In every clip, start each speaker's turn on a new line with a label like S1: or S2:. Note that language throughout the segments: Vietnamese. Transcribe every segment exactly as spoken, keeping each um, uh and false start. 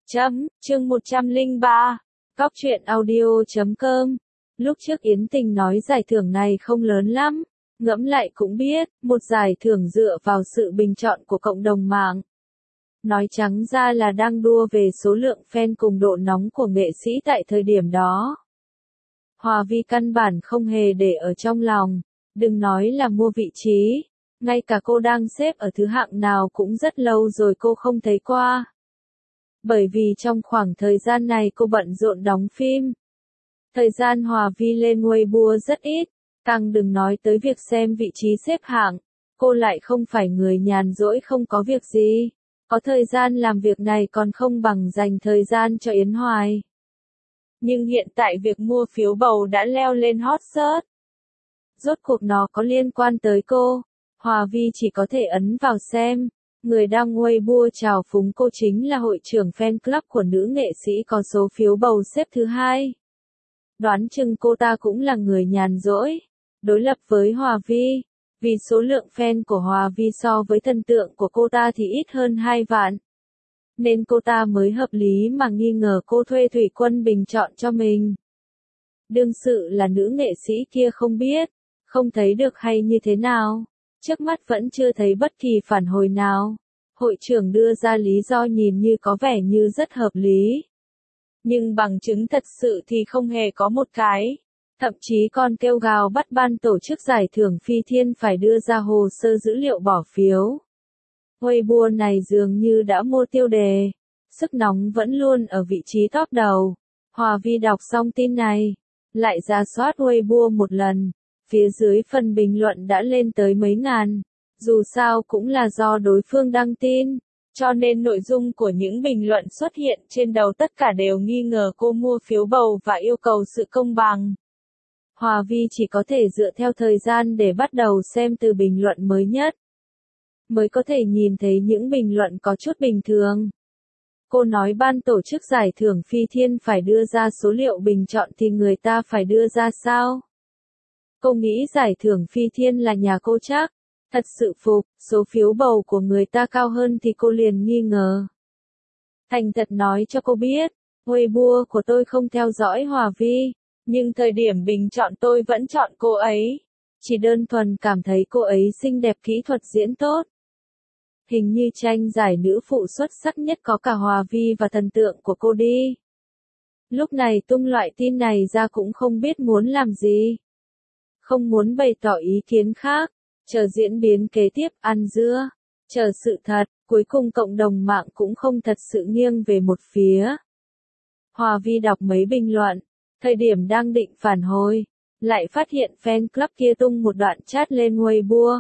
S1: Chấm, chương một trăm lẻ ba, Cóc truyện audio chấm com. Lúc trước Yến Tình nói giải thưởng này không lớn lắm, ngẫm lại cũng biết, một giải thưởng dựa vào sự bình chọn của cộng đồng mạng. Nói trắng ra là đang đua về số lượng fan cùng độ nóng của nghệ sĩ tại thời điểm đó. Hòa Vi căn bản không hề để ở trong lòng, đừng nói là mua vị trí, ngay cả cô đang xếp ở thứ hạng nào cũng rất lâu rồi cô không thấy qua. Bởi vì trong khoảng thời gian này cô bận rộn đóng phim. Thời gian Hòa Vi lên Weibo rất ít, càng đừng nói tới việc xem vị trí xếp hạng, cô lại không phải người nhàn rỗi không có việc gì, có thời gian làm việc này còn không bằng dành thời gian cho Yến Hoài. Nhưng hiện tại việc mua phiếu bầu đã leo lên hot search. Rốt cuộc nó có liên quan tới cô, Hòa Vi chỉ có thể ấn vào xem. Người đăng Weibo chào phúng cô chính là hội trưởng fan club của nữ nghệ sĩ có số phiếu bầu xếp thứ hai. Đoán chừng cô ta cũng là người nhàn rỗi, đối lập với Hòa Vi, vì số lượng fan của Hòa Vi so với thần tượng của cô ta thì ít hơn hai vạn. Nên cô ta mới hợp lý mà nghi ngờ cô thuê Thủy Quân bình chọn cho mình. Đương sự là nữ nghệ sĩ kia không biết, không thấy được hay như thế nào. Trước mắt vẫn chưa thấy bất kỳ phản hồi nào. Hội trưởng đưa ra lý do nhìn như có vẻ như rất hợp lý. Nhưng bằng chứng thật sự thì không hề có một cái. Thậm chí còn kêu gào bắt ban tổ chức giải thưởng Phi Thiên phải đưa ra hồ sơ dữ liệu bỏ phiếu. Weibo này dường như đã mua tiêu đề. Sức nóng vẫn luôn ở vị trí top đầu. Hòa Vi đọc xong tin này. Lại ra soát Weibo một lần. Phía dưới phần bình luận đã lên tới mấy ngàn, dù sao cũng là do đối phương đăng tin, cho nên nội dung của những bình luận xuất hiện trên đầu tất cả đều nghi ngờ cô mua phiếu bầu và yêu cầu sự công bằng. Hòa Vi chỉ có thể dựa theo thời gian để bắt đầu xem từ bình luận mới nhất, mới có thể nhìn thấy những bình luận có chút bình thường. Cô nói ban tổ chức giải thưởng Phi Thiên phải đưa ra số liệu bình chọn thì người ta phải đưa ra sao? Cô nghĩ giải thưởng Phi Thiên là nhà cô chắc, thật sự phục, số phiếu bầu của người ta cao hơn thì cô liền nghi ngờ. Thành thật nói cho cô biết, Weibo của tôi không theo dõi Hòa Vi, nhưng thời điểm bình chọn tôi vẫn chọn cô ấy. Chỉ đơn thuần cảm thấy cô ấy xinh đẹp, kỹ thuật diễn tốt. Hình như tranh giải nữ phụ xuất sắc nhất có cả Hòa Vi và thần tượng của cô đi. Lúc này tung loại tin này ra cũng không biết muốn làm gì. Không muốn bày tỏ ý kiến khác, chờ diễn biến kế tiếp ăn dưa, chờ sự thật, cuối cùng cộng đồng mạng cũng không thật sự nghiêng về một phía. Hòa Vi đọc mấy bình luận, thời điểm đang định phản hồi, lại phát hiện fan club kia tung một đoạn chat lên Weibo.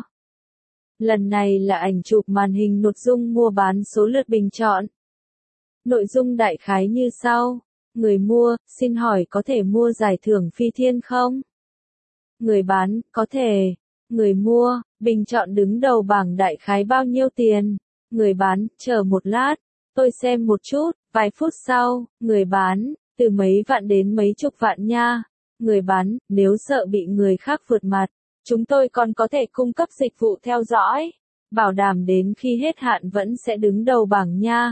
S1: Lần này là ảnh chụp màn hình nội dung mua bán số lượt bình chọn. Nội dung đại khái như sau, người mua, xin hỏi có thể mua giải thưởng Phi Thiên không? Người bán, có thể. Người mua, bình chọn đứng đầu bảng đại khái bao nhiêu tiền? Người bán, chờ một lát, tôi xem một chút, vài phút sau, người bán, từ mấy vạn đến mấy chục vạn nha. Người bán, nếu sợ bị người khác vượt mặt, chúng tôi còn có thể cung cấp dịch vụ theo dõi, bảo đảm đến khi hết hạn vẫn sẽ đứng đầu bảng nha.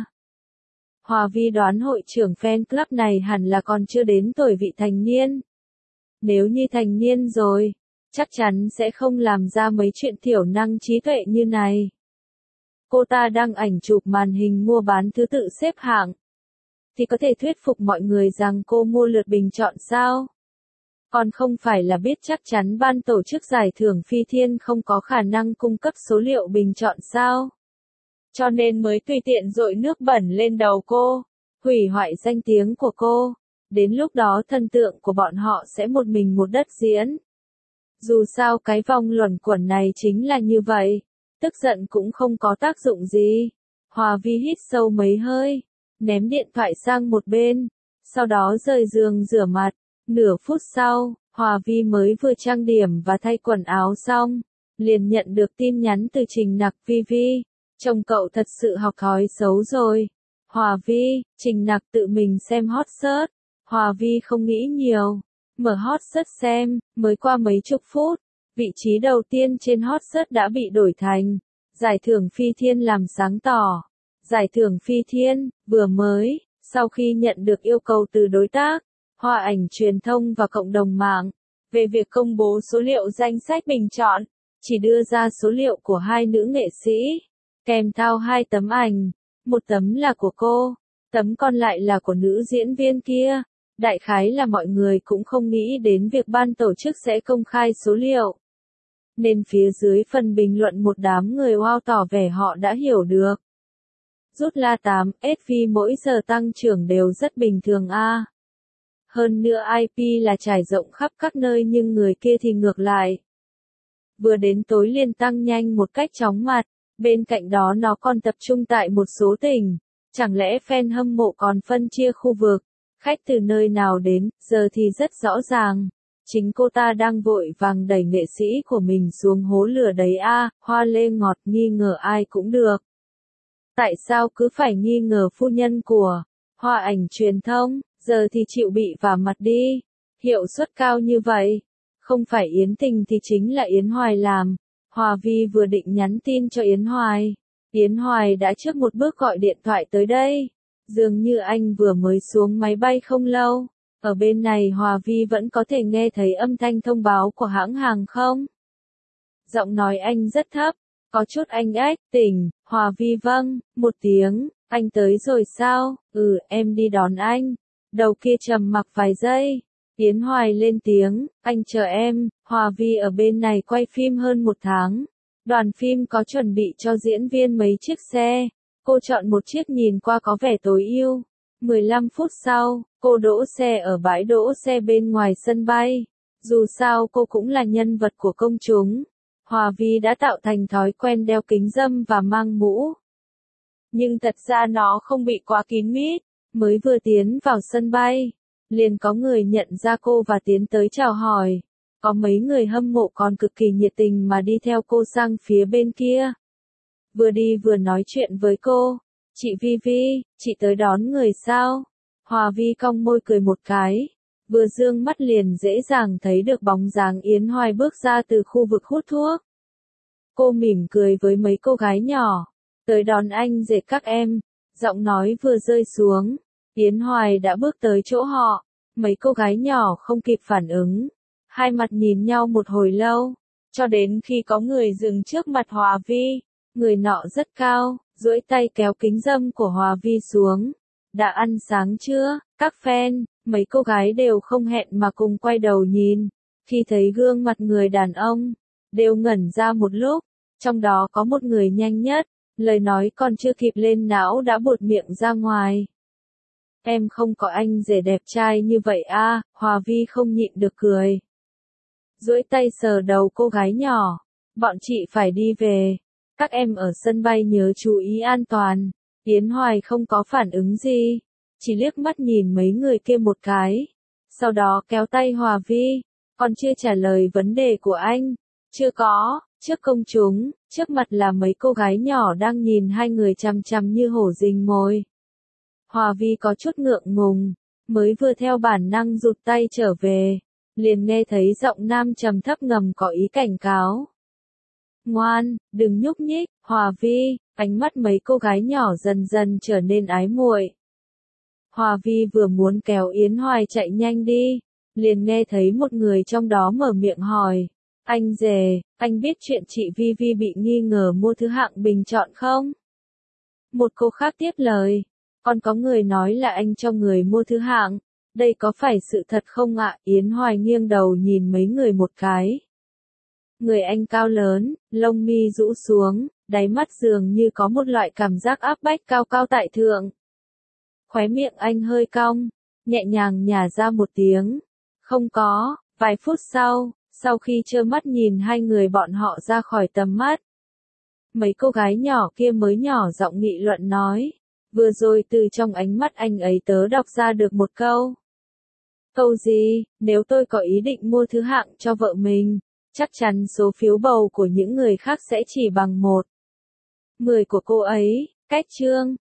S1: Hòa Vi đoán hội trưởng fan club này hẳn là còn chưa đến tuổi vị thành niên. Nếu như thành niên rồi, chắc chắn sẽ không làm ra mấy chuyện thiểu năng trí tuệ như này. Cô ta đăng ảnh chụp màn hình mua bán thứ tự xếp hạng, thì có thể thuyết phục mọi người rằng cô mua lượt bình chọn sao? Còn không phải là biết chắc chắn ban tổ chức giải thưởng Phi Thiên không có khả năng cung cấp số liệu bình chọn sao? Cho nên mới tùy tiện dội nước bẩn lên đầu cô, hủy hoại danh tiếng của cô. Đến lúc đó thần tượng của bọn họ sẽ một mình một đất diễn. Dù sao cái vòng luẩn quẩn này chính là như vậy, tức giận cũng không có tác dụng gì. Hòa Vi hít sâu mấy hơi, ném điện thoại sang một bên, sau đó rời giường rửa mặt. Nửa phút sau, Hòa Vi mới vừa trang điểm và thay quần áo xong, liền nhận được tin nhắn từ Trình Nặc. Vi Vi, chồng cậu thật sự học thói xấu rồi. Hòa Vi, Trình Nặc tự mình xem hot search. Hòa Vi không nghĩ nhiều, mở hot search xem, mới qua mấy chục phút, vị trí đầu tiên trên hot search đã bị đổi thành giải thưởng Phi Thiên làm sáng tỏ. Giải thưởng Phi Thiên, vừa mới, Sau khi nhận được yêu cầu từ đối tác, Hoa Ảnh Truyền thông và cộng đồng mạng, về việc công bố số liệu danh sách bình chọn, chỉ đưa ra số liệu của hai nữ nghệ sĩ, kèm theo hai tấm ảnh, một tấm là của cô, tấm còn lại là của nữ diễn viên kia. Đại khái là mọi người cũng không nghĩ đến việc ban tổ chức sẽ công khai số liệu. Nên phía dưới phần bình luận một đám người wow tỏ vẻ họ đã hiểu được. Rút la tám ét vê mỗi giờ tăng trưởng đều rất bình thường a. À. Hơn nữa i pê là trải rộng khắp các nơi nhưng người kia thì ngược lại. Vừa đến tối liền tăng nhanh một cách chóng mặt, bên cạnh đó nó còn tập trung tại một số tỉnh. Chẳng lẽ fan hâm mộ còn phân chia khu vực, khách từ nơi nào đến, giờ thì rất rõ ràng. Chính cô ta đang vội vàng đẩy nghệ sĩ của mình xuống hố lửa đấy a. À, Hoa Lê ngọt nghi ngờ ai cũng được. Tại sao cứ phải nghi ngờ phu nhân của Hoa Ảnh Truyền thông, giờ thì chịu bị vả mặt đi. Hiệu suất cao như vậy, không phải Yến Tình thì chính là Yến Hoài làm. Hòa Vi vừa định nhắn tin cho Yến Hoài, Yến Hoài đã trước một bước gọi điện thoại tới đây. Dường như anh vừa mới xuống máy bay không lâu. Ở bên này Hòa Vi vẫn có thể nghe thấy âm thanh thông báo của hãng hàng không. Giọng nói anh rất thấp, có chút anh ếch, tỉnh, Hòa Vi vâng, một tiếng, anh tới rồi sao, ừ em đi đón anh. Đầu kia trầm mặc vài giây, Yến Hoài lên tiếng, anh chờ em. Hòa Vi ở bên này quay phim hơn một tháng. Đoàn phim có chuẩn bị cho diễn viên mấy chiếc xe. Cô chọn một chiếc nhìn qua có vẻ tối ưu. mười lăm phút sau, cô đỗ xe ở bãi đỗ xe bên ngoài sân bay. Dù sao cô cũng là nhân vật của công chúng. Hòa Vi đã tạo thành thói quen đeo kính râm và mang mũ. Nhưng thật ra nó không bị quá kín mít. Mới vừa tiến vào sân bay, liền có người nhận ra cô và tiến tới chào hỏi. Có mấy người hâm mộ còn cực kỳ nhiệt tình mà đi theo cô sang phía bên kia. Vừa đi vừa nói chuyện với cô. Chị Vi Vi, chị tới đón người sao? Hòa Vi cong môi cười một cái. Vừa dương mắt liền dễ dàng thấy được bóng dáng Yến Hoài bước ra từ khu vực hút thuốc. Cô mỉm cười với mấy cô gái nhỏ. Tới đón anh rể các em. Giọng nói vừa rơi xuống, Yến Hoài đã bước tới chỗ họ. Mấy cô gái nhỏ không kịp phản ứng. Hai mặt nhìn nhau một hồi lâu. Cho đến khi có người dừng trước mặt Hòa Vi. Người nọ rất cao, duỗi tay kéo kính râm của Hòa Vi xuống. Đã ăn sáng chưa, các fan? Mấy cô gái đều không hẹn mà cùng quay đầu nhìn. Khi thấy gương mặt người đàn ông, đều ngẩn ra một lúc. Trong đó có một người nhanh nhất, lời nói còn chưa kịp lên não đã buột miệng ra ngoài. Em không có anh rể đẹp trai như vậy a. À, Hòa Vi không nhịn được cười. Duỗi tay sờ đầu cô gái nhỏ. Bọn chị phải đi về. Các em ở sân bay nhớ chú ý an toàn. Yến Hoài không có phản ứng gì, chỉ liếc mắt nhìn mấy người kia một cái. Sau đó kéo tay Hòa Vi, còn chưa trả lời vấn đề của anh. Chưa có, trước công chúng, trước mặt là mấy cô gái nhỏ đang nhìn hai người chằm chằm như hổ rình mồi. Hòa Vi có chút ngượng ngùng, mới vừa theo bản năng rụt tay trở về, liền nghe thấy giọng nam trầm thấp ngầm có ý cảnh cáo. Ngoan, đừng nhúc nhích, Hòa Vi. Ánh mắt mấy cô gái nhỏ dần dần trở nên ái muội. Hòa Vi vừa muốn kéo Yến Hoài chạy nhanh đi, liền nghe thấy một người trong đó mở miệng hỏi. Anh rể, anh biết chuyện chị Vi Vi bị nghi ngờ mua thứ hạng bình chọn không? Một cô khác tiếp lời. Còn có người nói là anh cho người mua thứ hạng. Đây có phải sự thật không ạ? Yến Hoài nghiêng đầu nhìn mấy người một cái. Người anh cao lớn, lông mi rũ xuống, đáy mắt dường như có một loại cảm giác áp bách cao cao tại thượng. Khóe miệng anh hơi cong, nhẹ nhàng nhả ra một tiếng. Không có, vài phút sau, sau khi trơ mắt nhìn hai người bọn họ ra khỏi tầm mắt. Mấy cô gái nhỏ kia mới nhỏ giọng nghị luận nói. Vừa rồi từ trong ánh mắt anh ấy tớ đọc ra được một câu. Câu gì, nếu tôi có ý định mua thứ hạng cho vợ mình, chắc chắn số phiếu bầu của những người khác sẽ chỉ bằng một. Mười của cô ấy, cách chương.